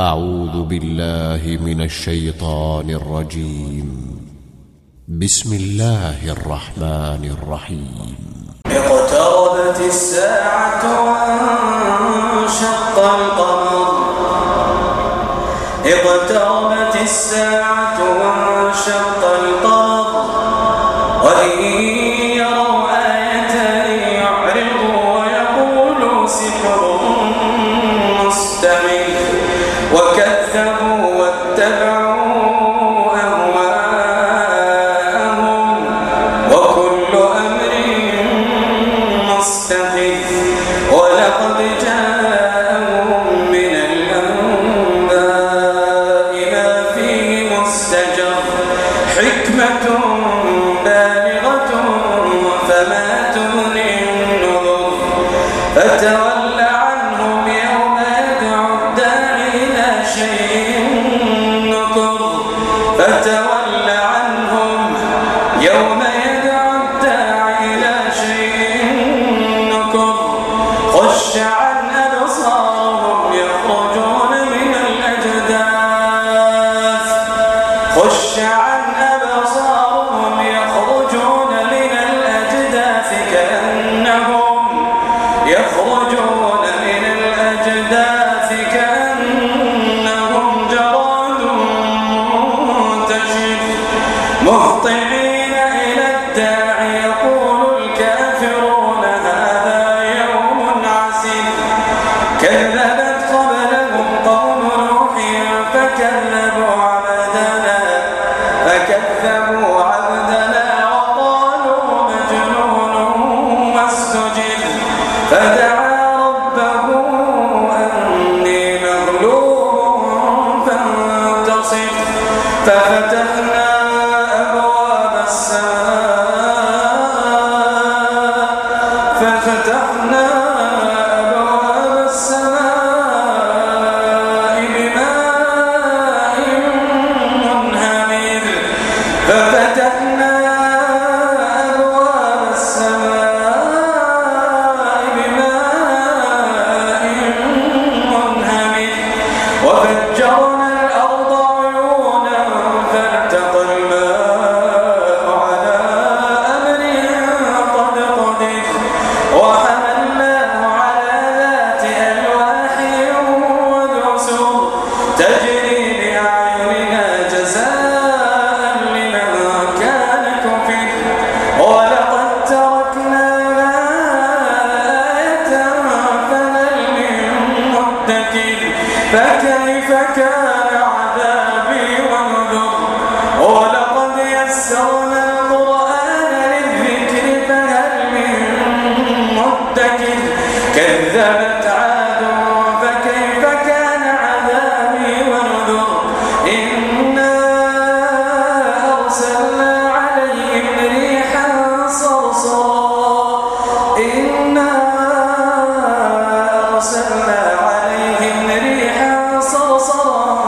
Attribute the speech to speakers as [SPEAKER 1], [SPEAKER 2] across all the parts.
[SPEAKER 1] أعوذ بالله من الشيطان الرجيم. بسم الله الرحمن الرحيم.
[SPEAKER 2] اقتربت الساعة وانشق القمر. اقتربت الساعة وانشق القمر وإن يروا آية يعرضوا ويقولوا سحر مستمر وكذبوا واتبعوا أهواءهم وكل أمر مستقر ولقد جاءهم من الأنباء ما فيه مزدجر حكمة بالغة فما تغني النذر فتول عنهم يوم يدعو الداعي إلى شيء نكر فتول عنهم يوم يدعو الداعي إلى شيء نكر خش عن أبصارهم يخرجون من الأجداث خش عن أبصارهم يخرجون من الأجداث كأنهم يخرجون من الأجداث كأنهم جراد منتشر مهطعين إلى الداعي يقول الكافرون هذا يوم عسير كذبت قبلهم قوم نوح فكذبوا عبدنا وقالوا مجنون واستجر فدعا ربه أني مغلوب فانتصر ففتحنا أبواب السماء بماء منهمر ففتحنا أبواب السماء بماء منهمر وفجرنا الأرض عيونا فالتقى الماء على أمر قد قدر وحملناه على ذات ألواح ودسر تجري بأعيننا جزاء لمن كان كفر ولقد تركناها آية فهل من مدكر فكيف كان عذابي ونذر ولقد يسرنا القرآن للذكر فهل من مدكر كذبت عاد فكيف كان عذابي ونذر إنا أرسلنا عليهم ريحا صرصرا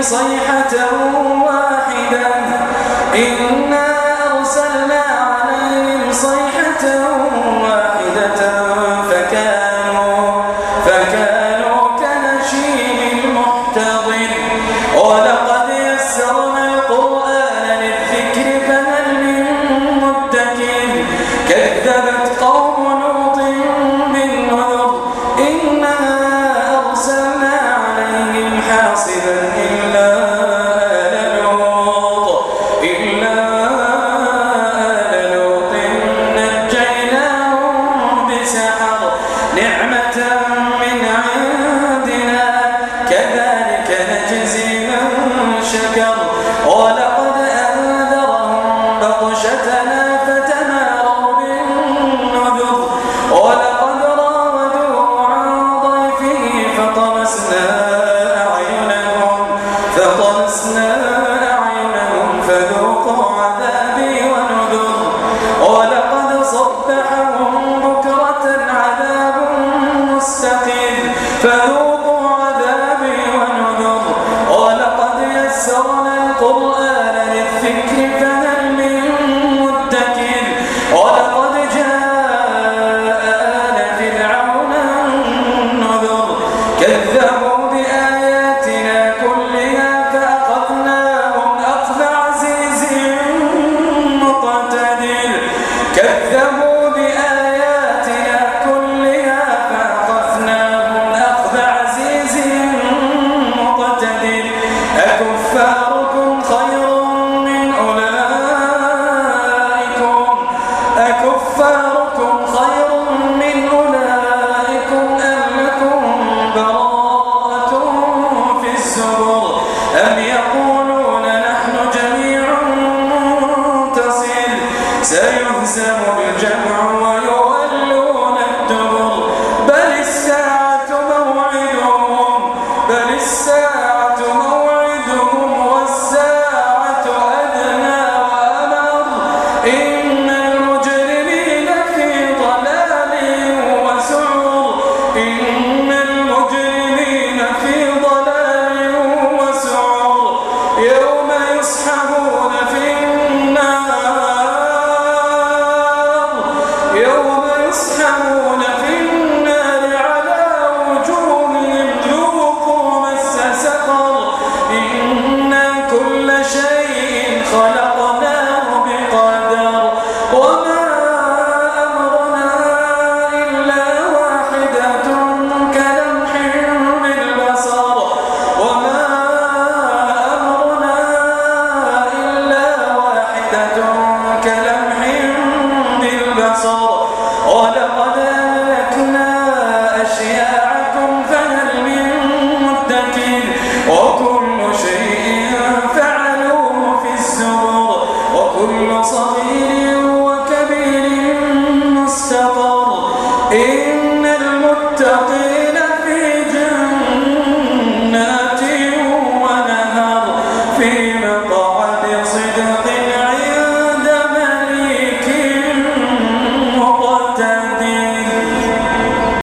[SPEAKER 2] صيحة واحدة إنا أرسلنا عليهم صيحة واحدة فكانوا كنشيم المحتضر ولقد يسرنا القرآن للذكر فهل من مدكر كذبت قوم لوط بالنذر إنا أرسلنا عليهم حاصبا إلا آل لوط نجيناهم بسحر نعمة من عندنا كذلك نجزي من شكر ولقد أنذرهم بطشتنا فتماروا بالنذر ولقد راودوه عن ضيفه فطمسنا أعينهم فذوقوا عذابي ونذر ولقد صبحهم بكرة عذاب مستقيم فذوقوا عذابي ونذر ولقد يسرنا القرآن للذكر فهل من مدكر ولقد جاء آل فرعون النذر كذبوا بآياتنا كلها فأخذناهم أخذ عزيز مقتدر كذبوا بآياتنا كلها فأخذناهم أخذ عزيز مقتدر أكفاركم خير من أولئكم أم لكم براءة في الزبر أم يقولون نحن جميع منتصر سيهزم الجمع ويولون الدبر بل الساعة موعدهم والساعة أدنى وأمر إن المجرمين في ضلال وسعر يوم يسحبون في النار على وجوههم ذوقوا مس سقر إنا كل شيء خلقناه بقدر وما أمرنا إلا واحدة كلمح بالبصر ولقد أهلكنا أشياعكم فهل من مدكر وكل شيء فعلوه في الزبر وكل صغير